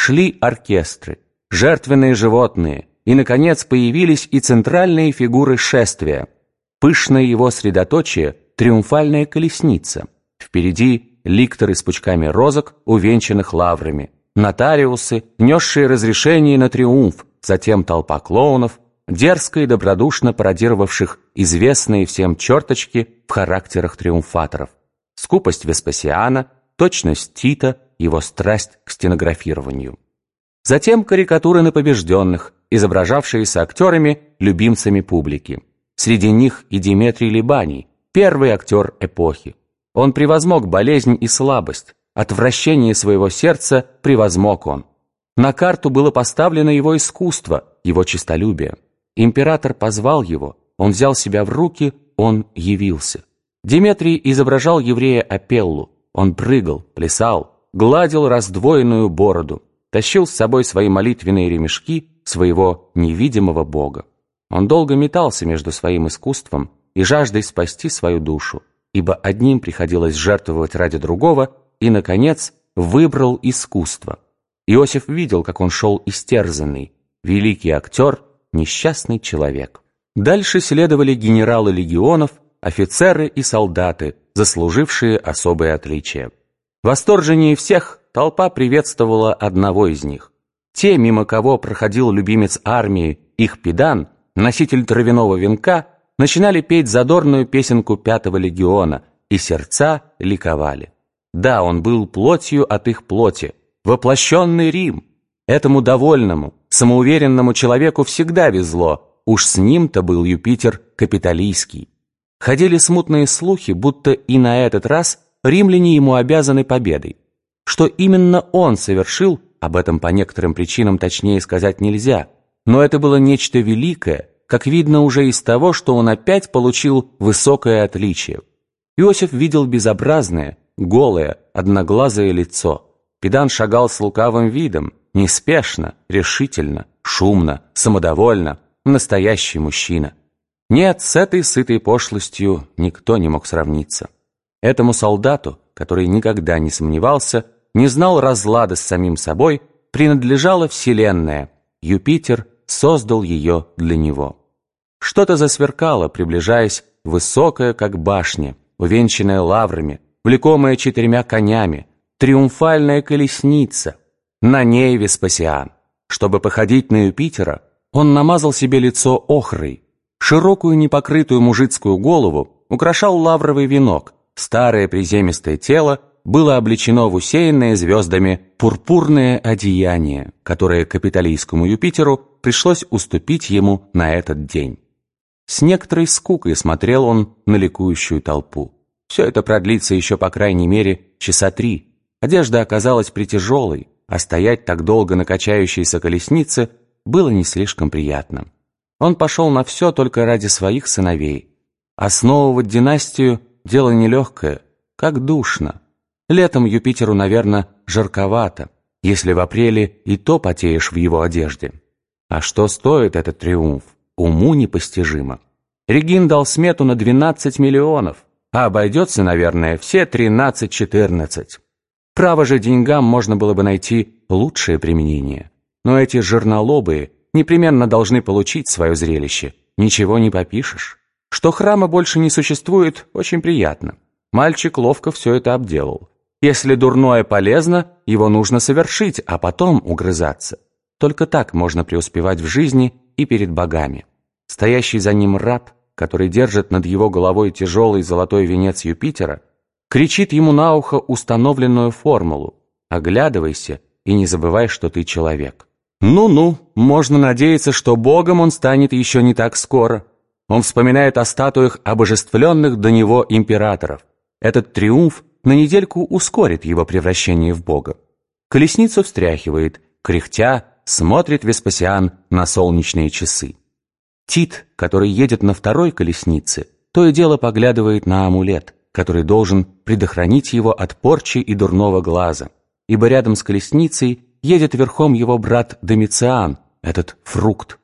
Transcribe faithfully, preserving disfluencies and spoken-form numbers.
шли оркестры, жертвенные животные, и, наконец, появились и центральные фигуры шествия. Пышное его средоточие – триумфальная колесница. Впереди ликторы с пучками розок, увенчанных лаврами, нотариусы, несшие разрешение на триумф, затем толпа клоунов, дерзко и добродушно пародировавших известные всем черточки в характерах триумфаторов. Скупость Веспасиана, точность Тита, его страсть к стенографированию. Затем карикатуры на побежденных, изображавшиеся актерами, любимцами публики. Среди них и Диметрий Либаний, первый актер эпохи. Он превозмог болезнь и слабость, отвращение своего сердца превозмог он. На карту было поставлено его искусство, его честолюбие. Император позвал его, он взял себя в руки, он явился. Диметрий изображал еврея Апеллу, он прыгал, плясал, гладил раздвоенную бороду, тащил с собой свои молитвенные ремешки своего невидимого бога. Он долго метался между своим искусством и жаждой спасти свою душу, ибо одним приходилось жертвовать ради другого, и, наконец, выбрал искусство. Иосиф видел, как он шел истерзанный, великий актер, несчастный человек. Дальше следовали генералы легионов, офицеры и солдаты, заслужившие особое отличие. Восторженнее всех толпа приветствовала одного из них. Те, мимо кого проходил любимец армии, их педан, носитель травяного венка, начинали петь задорную песенку пятого легиона, и сердца ликовали. Да, он был плотью от их плоти, воплощенный Рим. Этому довольному, самоуверенному человеку всегда везло, уж с ним-то был Юпитер Капитолийский. Ходили смутные слухи, будто и на этот раз римляне ему обязаны победой. Что именно он совершил, об этом по некоторым причинам точнее сказать нельзя, но это было нечто великое, как видно уже из того, что он опять получил высокое отличие. Иосиф видел безобразное, голое, одноглазое лицо. Педан шагал с лукавым видом, неспешно, решительно, шумно, самодовольно, настоящий мужчина. Нет, с этой сытой пошлостью никто не мог сравниться. Этому солдату, который никогда не сомневался, не знал разлада с самим собой, принадлежала вселенная. Юпитер создал ее для него. Что-то засверкало, приближаясь, высокое, как башня, увенчанная лаврами, влекомая четырьмя конями, триумфальная колесница. На ней Веспасиан. Чтобы походить на Юпитера, он намазал себе лицо охрой. Широкую непокрытую мужицкую голову украшал лавровый венок, старое приземистое тело было облечено в усеянное звездами пурпурное одеяние, которое капитолийскому Юпитеру пришлось уступить ему на этот день. С некоторой скукой смотрел он на ликующую толпу. Все это продлится еще по крайней мере часа три. Одежда оказалась притяжелой, а стоять так долго на качающейся колеснице было не слишком приятно. Он пошел на все только ради своих сыновей. Основывать династию – дело нелегкое, как душно. Летом Юпитеру, наверное, жарковато, если в апреле и то потеешь в его одежде. А что стоит этот триумф? Уму непостижимо. Регин дал смету на двенадцать миллионов, а обойдется, наверное, все тринадцать-четырнадцать. Право же, деньгам можно было бы найти лучшее применение. Но эти жирнолобые непременно должны получить свое зрелище. Ничего не попишешь. Что храма больше не существует, очень приятно. Мальчик ловко все это обделал. Если дурное полезно, его нужно совершить, а потом угрызаться. Только так можно преуспевать в жизни и перед богами. Стоящий за ним раб, который держит над его головой тяжелый золотой венец Юпитера, кричит ему на ухо установленную формулу: «Оглядывайся и не забывай, что ты человек». Ну-ну, можно надеяться, что богом он станет еще не так скоро. Он вспоминает о статуях обожествленных до него императоров. Этот триумф на недельку ускорит его превращение в бога. Колесницу встряхивает, кряхтя, смотрит Веспасиан на солнечные часы. Тит, который едет на второй колеснице, то и дело поглядывает на амулет, который должен предохранить его от порчи и дурного глаза, ибо рядом с колесницей едет верхом его брат Домициан, этот фрукт.